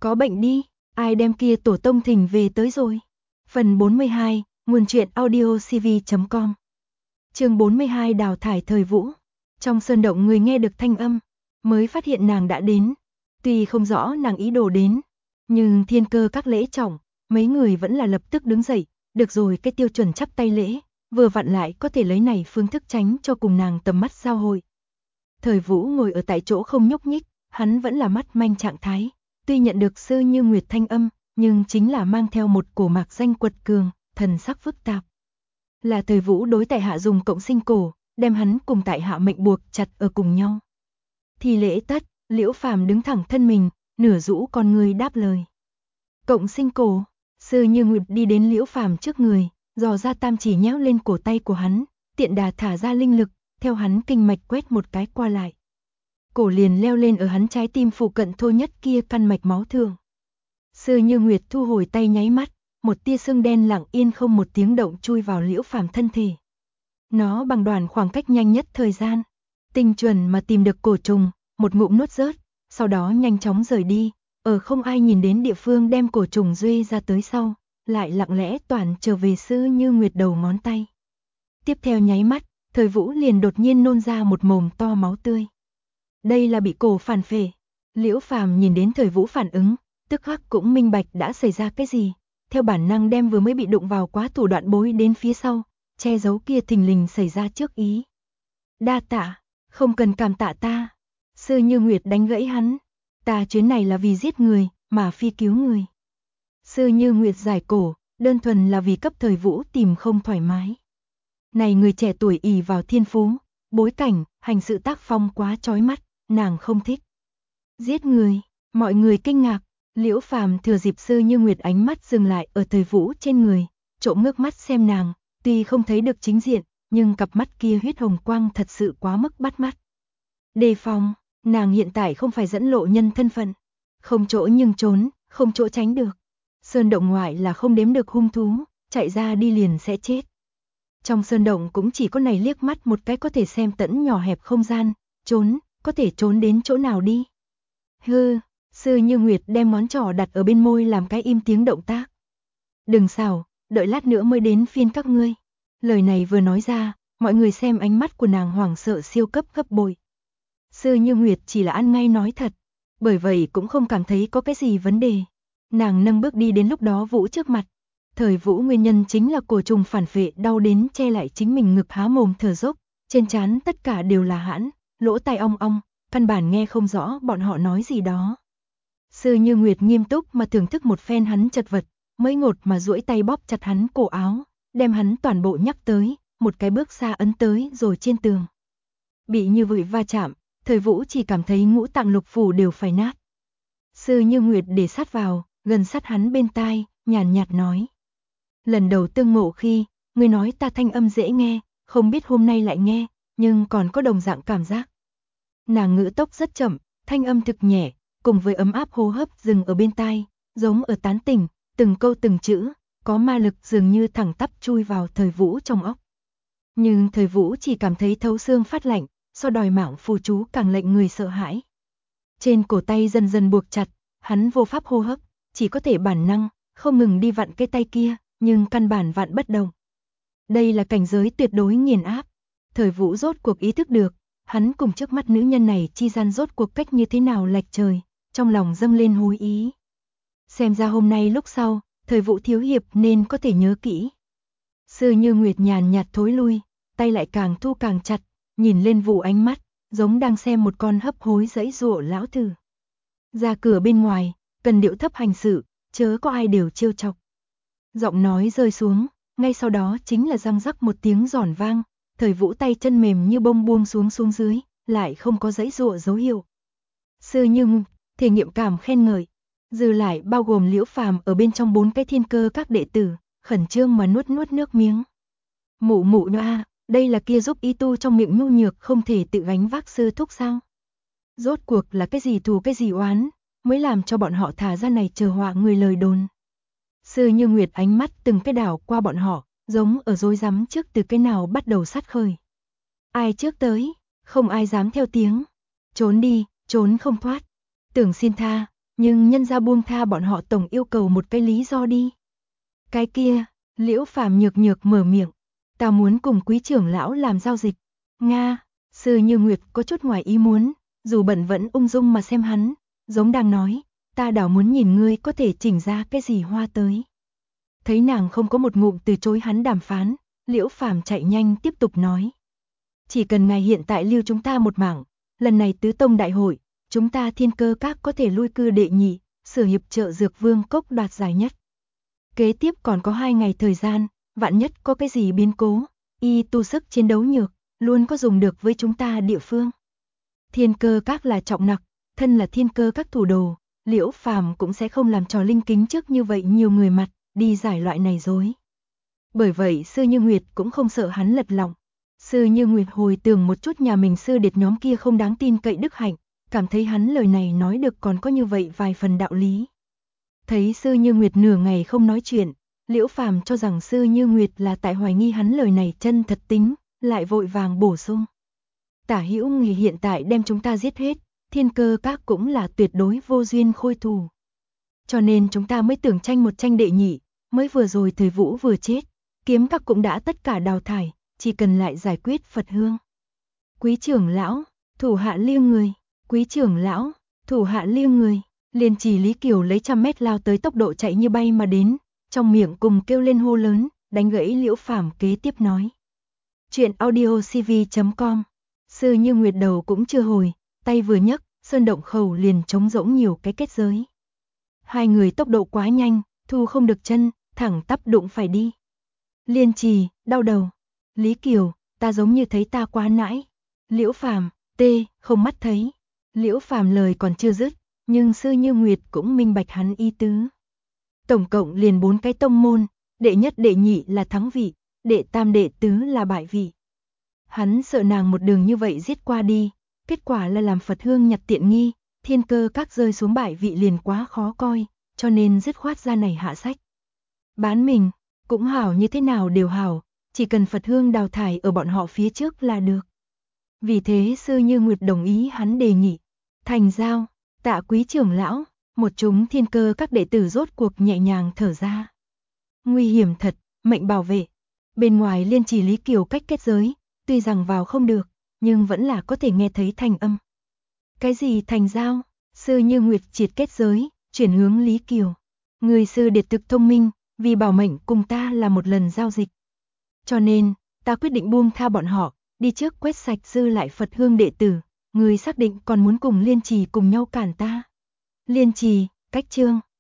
Có bệnh đi, ai đem kia tổ tông thỉnh về tới rồi. Phần 42, nguồn truyện audio cv.com. Chương 42 đào thải thời vũ. Trong sơn động người nghe được thanh âm, mới phát hiện nàng đã đến. Tuy không rõ nàng ý đồ đến, nhưng thiên cơ các lễ trọng, mấy người vẫn là lập tức đứng dậy. Được rồi, cái tiêu chuẩn chắp tay lễ, vừa vặn lại có thể lấy này phương thức tránh cho cùng nàng tầm mắt giao hội. Thời vũ ngồi ở tại chỗ không nhúc nhích, hắn vẫn là mắt manh trạng thái. Tuy nhận được Sư Như Nguyệt thanh âm, nhưng chính là mang theo một cổ mạc danh quật cường, thần sắc phức tạp. Là thời vũ đối tại hạ dùng cộng sinh cổ, đem hắn cùng tại hạ mệnh buộc chặt ở cùng nhau. Thì lễ tất, Liễu Phàm đứng thẳng thân mình, nửa rũ con người đáp lời. Cộng sinh cổ, Sư Như Nguyệt đi đến Liễu Phàm trước người, dò ra tam chỉ nhéo lên cổ tay của hắn, tiện đà thả ra linh lực, theo hắn kinh mạch quét một cái qua lại. Cổ liền leo lên ở hắn trái tim phụ cận thô nhất kia căn mạch máu thường. Sư Như Nguyệt thu hồi tay nháy mắt, một tia sương đen lặng yên không một tiếng động chui vào Liễu Phàm thân thể. Nó bằng đoàn khoảng cách nhanh nhất thời gian, tinh chuẩn mà tìm được cổ trùng, một ngụm nuốt rớt, sau đó nhanh chóng rời đi, ở không ai nhìn đến địa phương đem cổ trùng duê ra tới sau, lại lặng lẽ toàn trở về Sư Như Nguyệt đầu ngón tay. Tiếp theo nháy mắt, thời vũ liền đột nhiên nôn ra một mồm to máu tươi. Đây là bị cổ phản phệ. Liễu Phàm nhìn đến thời vũ phản ứng, tức khắc cũng minh bạch đã xảy ra cái gì, theo bản năng đem vừa mới bị đụng vào quá thủ đoạn bối đến phía sau, che giấu kia thình lình xảy ra trước ý. Đa tạ, không cần cảm tạ ta. Sư Như Nguyệt đánh gãy hắn, ta chuyến này là vì giết người, mà phi cứu người. Sư Như Nguyệt giải cổ, đơn thuần là vì cấp thời vũ tìm không thoải mái. Này người trẻ tuổi ỷ vào thiên phú, bối cảnh, hành sự tác phong quá chói mắt, nàng không thích. Giết người, mọi người kinh ngạc, Liễu Phàm thừa dịp Sư Như Nguyệt ánh mắt dừng lại ở thời vũ trên người, trộm ngước mắt xem nàng, tuy không thấy được chính diện, nhưng cặp mắt kia huyết hồng quang thật sự quá mức bắt mắt. Đề phòng, nàng hiện tại không phải dẫn lộ nhân thân phận, không chỗ nhưng trốn, không chỗ tránh được. Sơn động ngoại là không đếm được hung thú, chạy ra đi liền sẽ chết. Trong sơn động cũng chỉ có này liếc mắt một cái có thể xem tận nhỏ hẹp không gian, trốn, có thể trốn đến chỗ nào đi. Hư, Sư Như Nguyệt đem ngón trỏ đặt ở bên môi làm cái im tiếng động tác. Đừng xảo, đợi lát nữa mới đến phiên các ngươi. Lời này vừa nói ra, mọi người xem ánh mắt của nàng hoảng sợ siêu cấp gấp bội. Sư Như Nguyệt chỉ là ăn ngay nói thật, bởi vậy cũng không cảm thấy có cái gì vấn đề. Nàng nâng bước đi đến lúc đó Vũ trước mặt. Thời vũ nguyên nhân chính là cổ trùng phản phệ đau đến che lại chính mình ngực há mồm thở dốc, trên trán tất cả đều là hãn, lỗ tai ong ong, căn bản nghe không rõ bọn họ nói gì đó. Sư Như Nguyệt nghiêm túc mà thưởng thức một phen hắn chật vật, mới ngột mà duỗi tay bóp chặt hắn cổ áo, đem hắn toàn bộ nhắc tới, một cái bước xa ấn tới rồi trên tường. Bị như vậy va chạm, thời vũ chỉ cảm thấy ngũ tạng lục phủ đều phải nát. Sư Như Nguyệt để sát vào, gần sát hắn bên tai, nhàn nhạt nói. Lần đầu tương ngộ khi, ngươi nói ta thanh âm dễ nghe, không biết hôm nay lại nghe, nhưng còn có đồng dạng cảm giác. Nàng ngữ tốc rất chậm, thanh âm thực nhẹ, cùng với ấm áp hô hấp dừng ở bên tai, giống ở tán tỉnh, từng câu từng chữ, có ma lực dường như thẳng tắp chui vào thời vũ trong óc. Nhưng thời vũ chỉ cảm thấy thấu xương phát lạnh, so đòi mạng phù chú càng lệnh người sợ hãi. Trên cổ tay dần dần buộc chặt, hắn vô pháp hô hấp, chỉ có thể bản năng, không ngừng đi vặn cái tay kia, nhưng căn bản vặn bất động. Đây là cảnh giới tuyệt đối nghiền áp. Thời vũ rốt cuộc ý thức được, hắn cùng trước mắt nữ nhân này chi gian rốt cuộc cách như thế nào lệch trời, trong lòng dâng lên hối ý. Xem ra hôm nay lúc sau, thời vũ thiếu hiệp nên có thể nhớ kỹ. Sư Như Nguyệt nhàn nhạt thối lui, tay lại càng thu càng chặt, nhìn lên vụ ánh mắt, giống đang xem một con hấp hối giãy giụa lão thử. Ra cửa bên ngoài, cần điệu thấp hành sự, chớ có ai đều trêu chọc. Giọng nói rơi xuống, ngay sau đó chính là răng rắc một tiếng giòn vang, thời vũ tay chân mềm như bông buông xuống dưới, lại không có giãy giụa dấu hiệu. Sư Như Nguyệt, thể nghiệm cảm khen ngợi, dư lại bao gồm Liễu Phàm ở bên trong 4 cái thiên cơ các đệ tử, khẩn trương mà nuốt nước miếng. Mụ nha, đây là kia giúp y tu trong miệng nhu nhược không thể tự gánh vác sư thúc sao? Rốt cuộc là cái gì thù cái gì oán, mới làm cho bọn họ thả ra này chờ họa người lời đồn. Sư Như Nguyệt ánh mắt từng cái đảo qua bọn họ, giống ở rối rắm trước từ cái nào bắt đầu sát khởi. Ai trước tới, không ai dám theo tiếng. Trốn đi, trốn không thoát. Tưởng xin tha, nhưng nhân gia buông tha bọn họ tổng yêu cầu một cái lý do đi. Cái kia, Liễu Phàm nhược nhược mở miệng, ta muốn cùng Quý trưởng lão làm giao dịch. Nga, Sư Như Nguyệt có chút ngoài ý muốn, dù bận vẫn ung dung mà xem hắn, giống đang nói, ta đảo muốn nhìn ngươi có thể chỉnh ra cái gì hoa tới. Thấy nàng không có một ngụm từ chối hắn đàm phán, Liễu Phàm chạy nhanh tiếp tục nói. Chỉ cần ngài hiện tại lưu chúng ta một mảng, lần này tứ tông đại hội, chúng ta Thiên Cơ Các có thể lui cư đệ nhị, sở hiệp trợ Dược Vương Cốc đoạt giải nhất. Kế tiếp còn có 2 ngày thời gian, vạn nhất có cái gì biến cố, y tu sức chiến đấu nhược, luôn có dùng được với chúng ta địa phương. Thiên Cơ Các là trọng nặc, thân là Thiên Cơ Các thủ đồ, Liễu Phàm cũng sẽ không làm trò linh kính trước như vậy nhiều người mặt, đi giải loại này dối. Bởi vậy Sư Như Nguyệt cũng không sợ hắn lật lọng. Sư Như Nguyệt hồi tưởng một chút nhà mình sư điệt nhóm kia không đáng tin cậy đức hạnh, cảm thấy hắn lời này nói được còn có như vậy vài phần đạo lý. Thấy Sư Như Nguyệt nửa ngày không nói chuyện, Liễu Phàm cho rằng Sư Như Nguyệt là tại hoài nghi hắn lời này chân thật tính, lại vội vàng bổ sung. Tả Hữu Nghì hiện tại đem chúng ta giết hết, Thiên Cơ Các cũng là tuyệt đối vô duyên khôi thù. Cho nên chúng ta mới tưởng tranh một tranh đệ nhị, mới vừa rồi Thời Vũ vừa chết, Kiếm Các cũng đã tất cả đào thải, chỉ cần lại giải quyết Phật Hương. Quý trưởng lão, thủ hạ liêng người, Quý trưởng lão, thủ hạ liêng người, Liên Trì Lý Kiều lấy 100 mét lao tới tốc độ chạy như bay mà đến, trong miệng cùng kêu lên hô lớn, đánh gãy Liễu Phàm kế tiếp nói. Chuyện audiocv.com. Sư Như Nguyệt đầu cũng chưa hồi, tay vừa nhấc, sơn động khẩu liền trống rỗng nhiều cái kết giới. Hai người tốc độ quá nhanh, thu không được chân, thẳng tắp đụng phải đi. Liên Trì, đau đầu. Lý Kiều, ta giống như thấy ta quá nãi. Liễu Phàm, không mắt thấy. Liễu Phàm lời còn chưa dứt, nhưng Sư Như Nguyệt cũng minh bạch hắn ý tứ. Tổng cộng liền 4 cái tông môn, đệ nhất đệ nhị là thắng vị, đệ tam đệ tứ là bại vị. Hắn sợ nàng một đường như vậy giết qua đi, kết quả là làm Phật Hương nhặt tiện nghi, Thiên Cơ Các rơi xuống bại vị liền quá khó coi, cho nên dứt khoát ra này hạ sách. Bán mình, cũng hảo như thế nào đều hảo, chỉ cần Phật Hương đào thải ở bọn họ phía trước là được. Vì thế Sư Như Nguyệt đồng ý hắn đề nghị. Thành giao, tạ Quý trưởng lão, một chúng Thiên Cơ Các đệ tử rốt cuộc nhẹ nhàng thở ra. Nguy hiểm thật, mệnh bảo vệ. Bên ngoài Liên Trì Lý Kiều cách kết giới, tuy rằng vào không được, nhưng vẫn là có thể nghe thấy thanh âm. Cái gì thành giao? Sư Như Nguyệt triệt kết giới, chuyển hướng Lý Kiều. Người sư điệt thực thông minh, vì bảo mệnh cùng ta là một lần giao dịch. Cho nên, ta quyết định buông tha bọn họ, đi trước quét sạch dư lại Phật Hương đệ tử. Người xác định còn muốn cùng Liên Trì cùng nhau cản ta. Liên Trì, cách chương.